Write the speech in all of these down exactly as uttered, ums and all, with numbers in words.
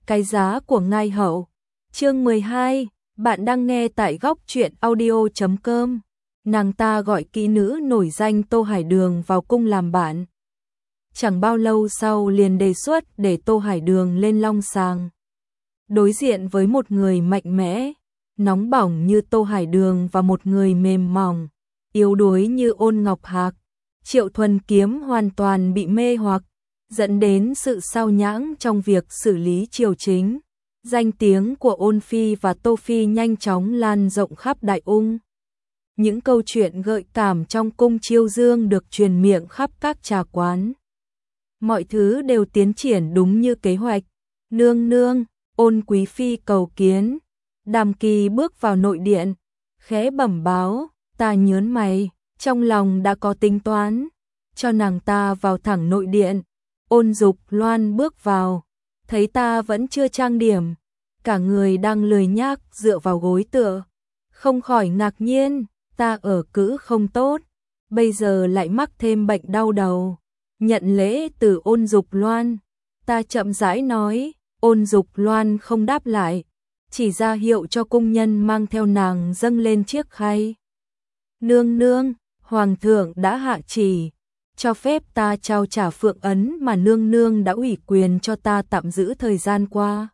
cái giá của ngai hậu. Chương mười hai, bạn đang nghe tại góc truyện audio chấm com. Nàng ta gọi kỹ nữ nổi danh Tô Hải Đường vào cung làm bạn. Chẳng bao lâu sau liền đề xuất để Tô Hải Đường lên long sàng. Đối diện với một người mạnh mẽ, nóng bỏng như Tô Hải Đường và một người mềm mỏng, yếu đuối như Ôn Ngọc Hạc, Triệu Thuần Kiếm hoàn toàn bị mê hoặc, dẫn đến sự sao nhãng trong việc xử lý triều chính. Danh tiếng của Ôn Phi và Tô Phi nhanh chóng lan rộng khắp Đại Ung. Những câu chuyện gợi cảm trong cung chiêu dương được truyền miệng khắp các trà quán. Mọi thứ đều tiến triển đúng như kế hoạch. Nương nương, Ôn Quý Phi cầu kiến. Đàm Kỳ bước vào nội điện, khẽ bẩm báo, ta nhớn mày, trong lòng đã có tính toán, cho nàng ta vào thẳng nội điện. Ôn Dục Loan bước vào, thấy ta vẫn chưa trang điểm, cả người đang lười nhác dựa vào gối tựa, không khỏi ngạc nhiên, ta ở cữ không tốt, bây giờ lại mắc thêm bệnh đau đầu. Nhận lễ từ Ôn Dục Loan, ta chậm rãi nói. Ôn Dục Loan không đáp lại, chỉ ra hiệu cho cung nhân mang theo nàng dâng lên chiếc khay. Nương nương, hoàng thượng đã hạ chỉ, cho phép ta trao trả phượng ấn mà nương nương đã ủy quyền cho ta tạm giữ thời gian qua.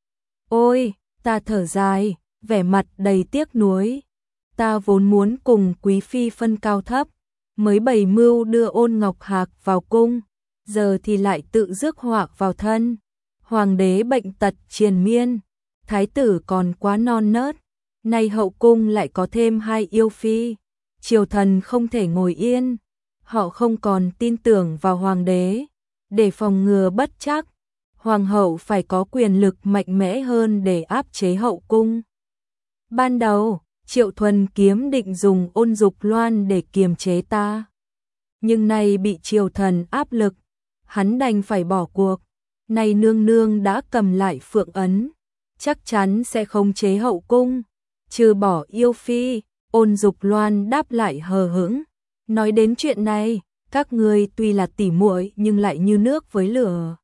Ôi, ta thở dài, vẻ mặt đầy tiếc nuối. Ta vốn muốn cùng Quý Phi phân cao thấp, mới bày mưu đưa Ôn Ngọc Hạc vào cung, giờ thì lại tự rước họa vào thân. Hoàng đế bệnh tật triền miên, thái tử còn quá non nớt, nay hậu cung lại có thêm hai yêu phi, triều thần không thể ngồi yên, họ không còn tin tưởng vào hoàng đế, để phòng ngừa bất trắc, hoàng hậu phải có quyền lực mạnh mẽ hơn để áp chế hậu cung. Ban đầu, Triệu Thuần Kiếm định dùng Ôn Dục Loan để kiềm chế ta, nhưng nay bị triều thần áp lực, hắn đành phải bỏ cuộc. Này nương nương đã cầm lại phượng ấn, chắc chắn sẽ không chế hậu cung, trừ bỏ yêu phi. Ôn Dục Loan đáp lại hờ hững, nói đến chuyện này, các ngươi tuy là tỉ muội nhưng lại như nước với lửa.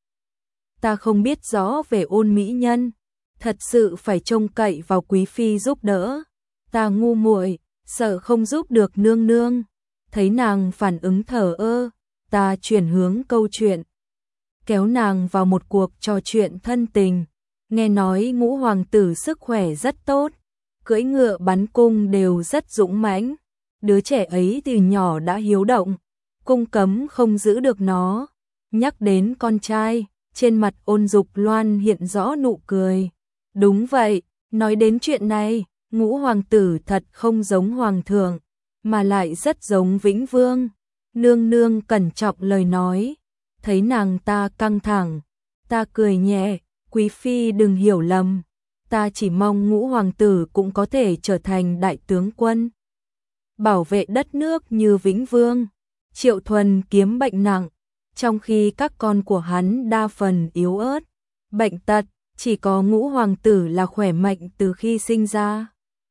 Ta không biết rõ về Ôn mỹ nhân, thật sự phải trông cậy vào Quý Phi giúp đỡ. Ta ngu muội, sợ không giúp được nương nương. Thấy nàng phản ứng thờ ơ, ta chuyển hướng câu chuyện, kéo nàng vào một cuộc trò chuyện thân tình. Nghe nói ngũ hoàng tử sức khỏe rất tốt, cưỡi ngựa bắn cung đều rất dũng mãnh. Đứa trẻ ấy từ nhỏ đã hiếu động, cung cấm không giữ được nó. Nhắc đến con trai, trên mặt Ôn Dục Loan hiện rõ nụ cười. Đúng vậy, nói đến chuyện này, ngũ hoàng tử thật không giống hoàng thượng, mà lại rất giống Vĩnh Vương. Nương nương cẩn trọng lời nói. Thấy nàng ta căng thẳng, ta cười nhẹ, Quý Phi đừng hiểu lầm, ta chỉ mong ngũ hoàng tử cũng có thể trở thành đại tướng quân, bảo vệ đất nước như Vĩnh Vương. Triệu Thuần Kiếm bệnh nặng, trong khi các con của hắn đa phần yếu ớt, bệnh tật, chỉ có ngũ hoàng tử là khỏe mạnh từ khi sinh ra.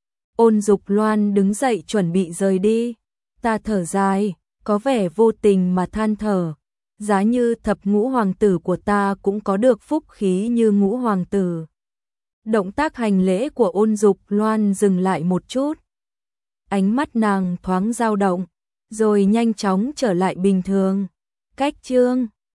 Ôn Dục Loan đứng dậy chuẩn bị rời đi, ta thở dài, có vẻ vô tình mà than thở. Giá như thập ngũ hoàng tử của ta cũng có được phúc khí như ngũ hoàng tử. Động tác hành lễ của Ôn Dục Loan dừng lại một chút. Ánh mắt nàng thoáng dao động, rồi nhanh chóng trở lại bình thường. Cách chương